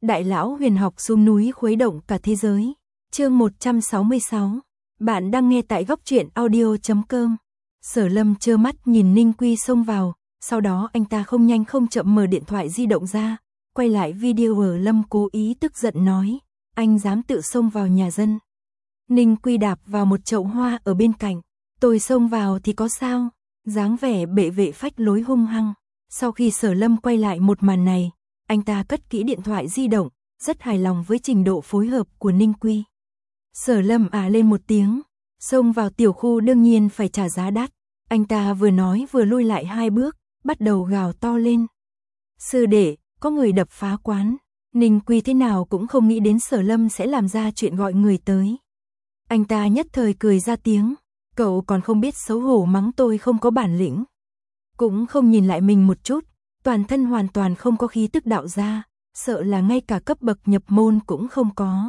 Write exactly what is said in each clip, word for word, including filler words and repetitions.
Đại lão huyền học xuống núi khuấy động cả thế giới. Chương một trăm sáu mươi sáu. Bạn đang nghe tại góc truyện audio chấm com. Sở Lâm trơ mắt nhìn Ninh Quy xông vào, sau đó anh ta không nhanh không chậm mở điện thoại di động ra, quay lại video. Ở Lâm cố ý tức giận nói, anh dám tự xông vào nhà dân. Ninh Quy đạp vào một chậu hoa ở bên cạnh, tôi xông vào thì có sao, dáng vẻ bệ vệ phách lối hung hăng. Sau khi Sở Lâm quay lại một màn này, anh ta cất kỹ điện thoại di động, rất hài lòng với trình độ phối hợp của Ninh Quy. Sở Lâm à lên một tiếng, xông vào tiểu khu đương nhiên phải trả giá đắt. Anh ta vừa nói vừa lui lại hai bước, bắt đầu gào to lên. Sư đệ, có người đập phá quán. Ninh Quy thế nào cũng không nghĩ đến Sở Lâm sẽ làm ra chuyện gọi người tới. Anh ta nhất thời cười ra tiếng, cậu còn không biết xấu hổ mắng tôi không có bản lĩnh. Cũng không nhìn lại mình một chút, toàn thân hoàn toàn không có khí tức đạo gia, sợ là ngay cả cấp bậc nhập môn cũng không có.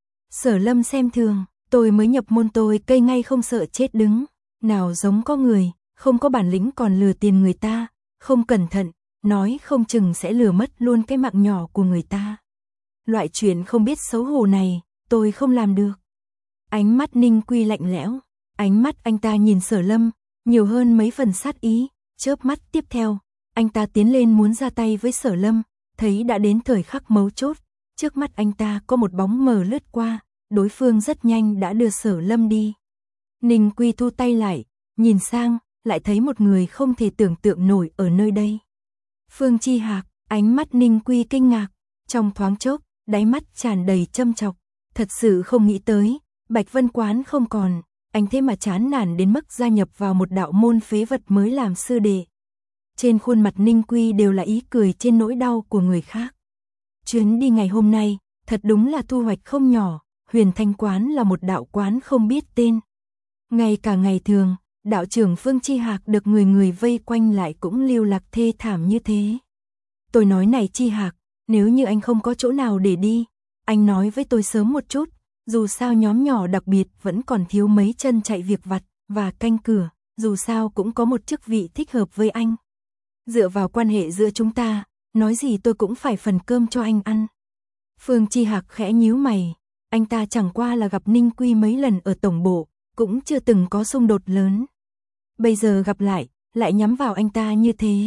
Sở Lâm xem thường, tôi mới nhập môn tôi cây ngay không sợ chết đứng, nào giống có người, không có bản lĩnh còn lừa tiền người ta, không cẩn thận, nói không chừng sẽ lừa mất luôn cái mạng nhỏ của người ta. Loại chuyện không biết xấu hổ này, tôi không làm được. Ánh mắt Ninh Quy lạnh lẽo, ánh mắt anh ta nhìn Sở Lâm, nhiều hơn mấy phần sát ý, chớp mắt tiếp theo, anh ta tiến lên muốn ra tay với Sở Lâm, thấy đã đến thời khắc mấu chốt, trước mắt anh ta có một bóng mờ lướt qua, đối phương rất nhanh đã đưa Sở Lâm đi. Ninh Quy thu tay lại, nhìn sang, lại thấy một người không thể tưởng tượng nổi ở nơi đây. Phương Chi Hạc, ánh mắt Ninh Quy kinh ngạc, trong thoáng chốc, đáy mắt tràn đầy châm chọc, thật sự không nghĩ tới, Bạch Vân Quán không còn, anh thế mà chán nản đến mức gia nhập vào một đạo môn phế vật mới làm sư đệ. Trên khuôn mặt Ninh Quy đều là ý cười trên nỗi đau của người khác. Chuyến đi ngày hôm nay, thật đúng là thu hoạch không nhỏ, Huyền Thanh Quán là một đạo quán không biết tên. Ngay cả ngày thường, đạo trưởng Phương Chi Hạc được người người vây quanh lại cũng lưu lạc thê thảm như thế. Tôi nói này Chi Hạc, nếu như anh không có chỗ nào để đi, anh nói với tôi sớm một chút, dù sao nhóm nhỏ đặc biệt vẫn còn thiếu mấy chân chạy việc vặt và canh cửa, dù sao cũng có một chức vị thích hợp với anh. Dựa vào quan hệ giữa chúng ta, nói gì tôi cũng phải phần cơm cho anh ăn. Phương Chi Hạc khẽ nhíu mày, anh ta chẳng qua là gặp Ninh Quy mấy lần ở tổng bộ, cũng chưa từng có xung đột lớn. Bây giờ gặp lại, lại nhắm vào anh ta như thế.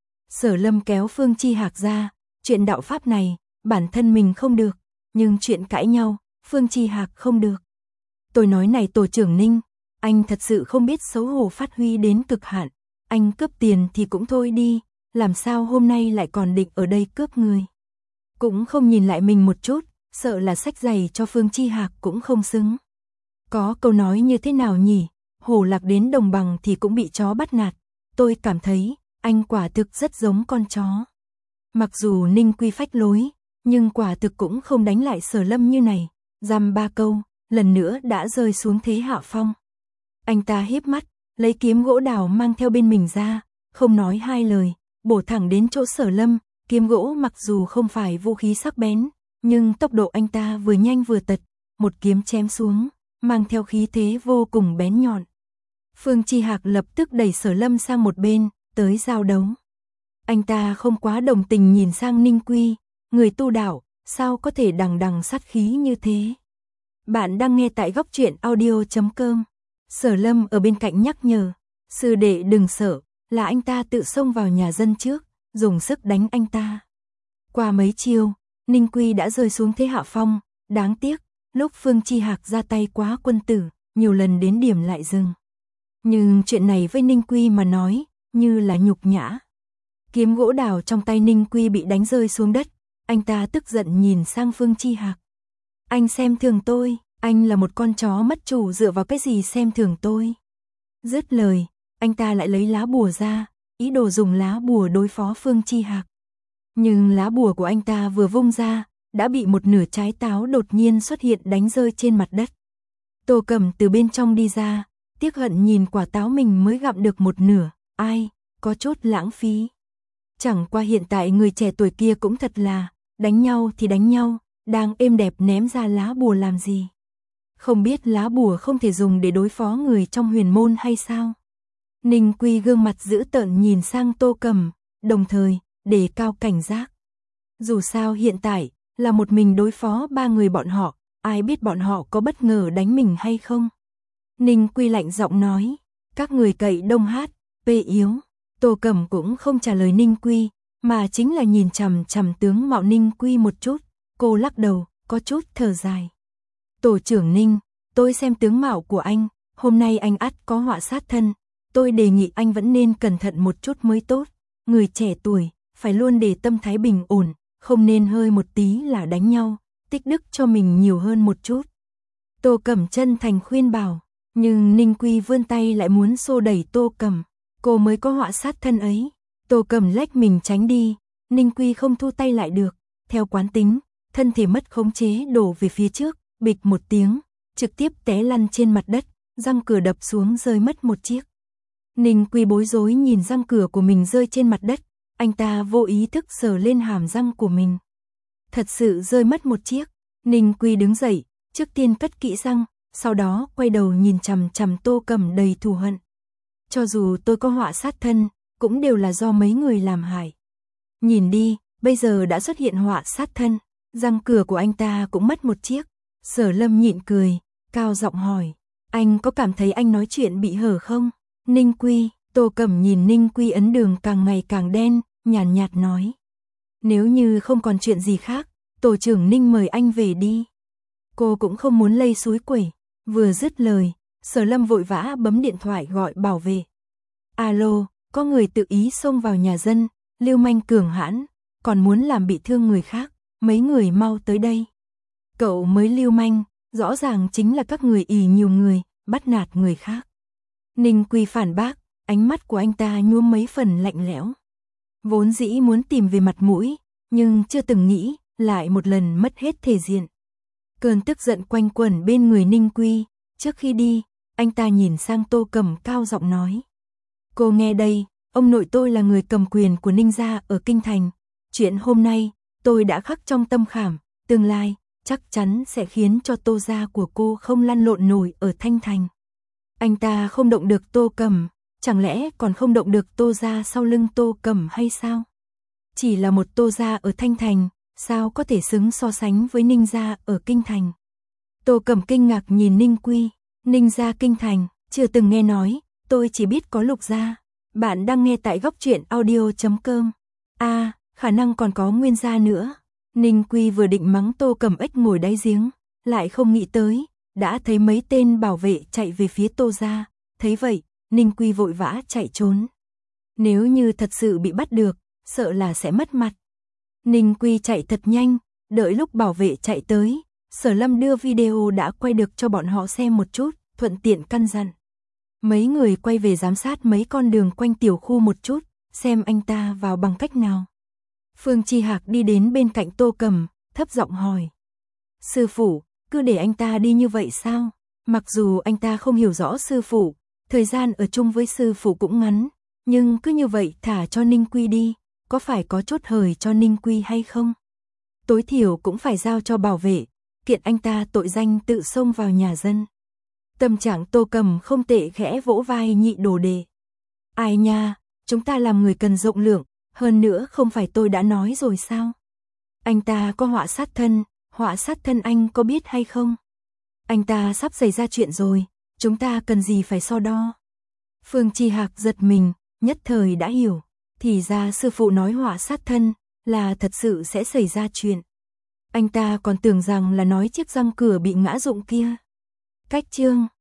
Sở Lâm kéo Phương Chi Hạc ra, chuyện đạo pháp này, bản thân mình không được, nhưng chuyện cãi nhau, Phương Chi Hạc không được. Tôi nói này tổ trưởng Ninh, anh thật sự không biết xấu hổ phát huy đến cực hạn, anh cướp tiền thì cũng thôi đi, làm sao hôm nay lại còn định ở đây cướp người. Cũng không nhìn lại mình một chút, sợ là xách giày cho Phương Chi Hạc cũng không xứng. Có câu nói như thế nào nhỉ, hổ lạc đến đồng bằng thì cũng bị chó bắt nạt, tôi cảm thấy, anh quả thực rất giống con chó. Mặc dù Ninh Quy phách lối, nhưng quả thực cũng không đánh lại Sở Lâm như này, dăm ba câu, lần nữa đã rơi xuống thế hạ phong. Anh ta híp mắt, lấy kiếm gỗ đào mang theo bên mình ra, không nói hai lời, bổ thẳng đến chỗ Sở Lâm, kiếm gỗ mặc dù không phải vũ khí sắc bén, nhưng tốc độ anh ta vừa nhanh vừa tật, một kiếm chém xuống, mang theo khí thế vô cùng bén nhọn. Phương Chi Hạc lập tức đẩy Sở Lâm sang một bên, tới giao đấu. Anh ta không quá đồng tình nhìn sang Ninh Quy, người tu đạo, sao có thể đằng đằng sát khí như thế. Bạn đang nghe tại góc truyện audio chấm com. Sở Lâm ở bên cạnh nhắc nhở, sư đệ đừng sợ, là anh ta tự xông vào nhà dân trước, dùng sức đánh anh ta. Qua mấy chiêu, Ninh Quy đã rơi xuống thế hạ phong, đáng tiếc, lúc Phương Chi Hạc ra tay quá quân tử, nhiều lần đến điểm lại dừng. Nhưng chuyện này với Ninh Quy mà nói, như là nhục nhã. Kiếm gỗ đào trong tay Ninh Quy bị đánh rơi xuống đất, anh ta tức giận nhìn sang Phương Chi Hạc. Anh xem thường tôi, anh là một con chó mất chủ dựa vào cái gì xem thường tôi. Dứt lời, anh ta lại lấy lá bùa ra, ý đồ dùng lá bùa đối phó Phương Chi Hạc. Nhưng lá bùa của anh ta vừa vung ra, đã bị một nửa trái táo đột nhiên xuất hiện đánh rơi trên mặt đất. Tô Cẩm từ bên trong đi ra, tiếc hận nhìn quả táo mình mới gặm được một nửa, ai, có chút lãng phí. Chẳng qua hiện tại người trẻ tuổi kia cũng thật là, đánh nhau thì đánh nhau, đang êm đẹp ném ra lá bùa làm gì. Không biết lá bùa không thể dùng để đối phó người trong huyền môn hay sao? Ninh Quy gương mặt dữ tợn nhìn sang Tô Cẩm, đồng thời, đề cao cảnh giác. Dù sao hiện tại, là một mình đối phó ba người bọn họ, ai biết bọn họ có bất ngờ đánh mình hay không. Ninh Quy lạnh giọng nói, các người cậy đông hát, pê yếu. Tô Cẩm cũng không trả lời Ninh Quy, mà chính là nhìn chằm chằm tướng mạo Ninh Quy một chút, cô lắc đầu, có chút thở dài. Tổ trưởng Ninh, tôi xem tướng mạo của anh, hôm nay anh ắt có họa sát thân, tôi đề nghị anh vẫn nên cẩn thận một chút mới tốt, người trẻ tuổi, phải luôn để tâm thái bình ổn, không nên hơi một tí là đánh nhau, tích đức cho mình nhiều hơn một chút. Tô Cẩm chân thành khuyên bảo, nhưng Ninh Quy vươn tay lại muốn xô đẩy Tô Cẩm, cô mới có họa sát thân ấy. Tô Cẩm lách mình tránh đi, Ninh Quy không thu tay lại được, theo quán tính, thân thể mất khống chế đổ về phía trước, bịch một tiếng, trực tiếp té lăn trên mặt đất, răng cửa đập xuống rơi mất một chiếc. Ninh Quy bối rối nhìn răng cửa của mình rơi trên mặt đất, anh ta vô ý thức sờ lên hàm răng của mình. Thật sự rơi mất một chiếc, Ninh Quy đứng dậy, trước tiên cất kỹ răng, sau đó quay đầu nhìn chằm chằm Tô Cẩm đầy thù hận. Cho dù tôi có họa sát thân, cũng đều là do mấy người làm hại. Nhìn đi, bây giờ đã xuất hiện họa sát thân, răng cửa của anh ta cũng mất một chiếc. Sở Lâm nhịn cười, cao giọng hỏi, anh có cảm thấy anh nói chuyện bị hở không? Ninh Quy, Tô Cẩm nhìn Ninh Quy ấn đường càng ngày càng đen, nhàn nhạt, nhạt nói. Nếu như không còn chuyện gì khác, tổ trưởng Ninh mời anh về đi. Cô cũng không muốn lây suối quẩy, vừa dứt lời, Sở Lâm vội vã bấm điện thoại gọi bảo vệ. Alo, có người tự ý xông vào nhà dân, lưu manh cường hãn, còn muốn làm bị thương người khác, mấy người mau tới đây. Cậu mới lưu manh, rõ ràng chính là các người ỷ nhiều người, bắt nạt người khác. Ninh Quy phản bác, ánh mắt của anh ta nhuốm mấy phần lạnh lẽo. Vốn dĩ muốn tìm về mặt mũi, nhưng chưa từng nghĩ, lại một lần mất hết thể diện. Cơn tức giận quanh quẩn bên người Ninh Quy, trước khi đi, anh ta nhìn sang Tô Cẩm cao giọng nói. Cô nghe đây, ông nội tôi là người cầm quyền của Ninh gia ở Kinh Thành. Chuyện hôm nay, tôi đã khắc trong tâm khảm, tương lai, chắc chắn sẽ khiến cho Tô gia của cô không lăn lộn nổi ở Thanh Thành. Anh ta không động được Tô Cẩm, chẳng lẽ còn không động được Tô gia sau lưng Tô Cẩm hay sao? Chỉ là một Tô gia ở Thanh Thành, sao có thể xứng so sánh với Ninh gia ở Kinh Thành? Tô Cẩm kinh ngạc nhìn Ninh Quy, Ninh gia Kinh Thành, chưa từng nghe nói, tôi chỉ biết có Lục gia. Bạn đang nghe tại góc truyện audio chấm com. À, khả năng còn có Nguyên gia nữa. Ninh Quy vừa định mắng Tô Cẩm ếch ngồi đáy giếng, lại không nghĩ tới, đã thấy mấy tên bảo vệ chạy về phía Tô gia, thấy vậy, Ninh Quy vội vã chạy trốn. Nếu như thật sự bị bắt được, sợ là sẽ mất mặt. Ninh Quy chạy thật nhanh, đợi lúc bảo vệ chạy tới, Sở Lâm đưa video đã quay được cho bọn họ xem một chút, thuận tiện căn dặn. Mấy người quay về giám sát mấy con đường quanh tiểu khu một chút, xem anh ta vào bằng cách nào. Phương Chi Hạc đi đến bên cạnh Tô Cẩm, thấp giọng hỏi. Sư phụ, cứ để anh ta đi như vậy sao? Mặc dù anh ta không hiểu rõ sư phụ, thời gian ở chung với sư phụ cũng ngắn, nhưng cứ như vậy thả cho Ninh Quy đi, có phải có chút hời cho Ninh Quy hay không? Tối thiểu cũng phải giao cho bảo vệ, kiện anh ta tội danh tự xông vào nhà dân. Tâm trạng Tô Cẩm không tệ, khẽ vỗ vai nhị đồ đệ. Ai nha, chúng ta làm người cần rộng lượng, hơn nữa không phải tôi đã nói rồi sao? Anh ta có họa sát thân, họa sát thân anh có biết hay không? Anh ta sắp xảy ra chuyện rồi, chúng ta cần gì phải so đo? Phương Chi Hạc giật mình, nhất thời đã hiểu, thì ra sư phụ nói họa sát thân, là thật sự sẽ xảy ra chuyện. Anh ta còn tưởng rằng là nói chiếc răng cửa bị ngã rụng kia. Cách chương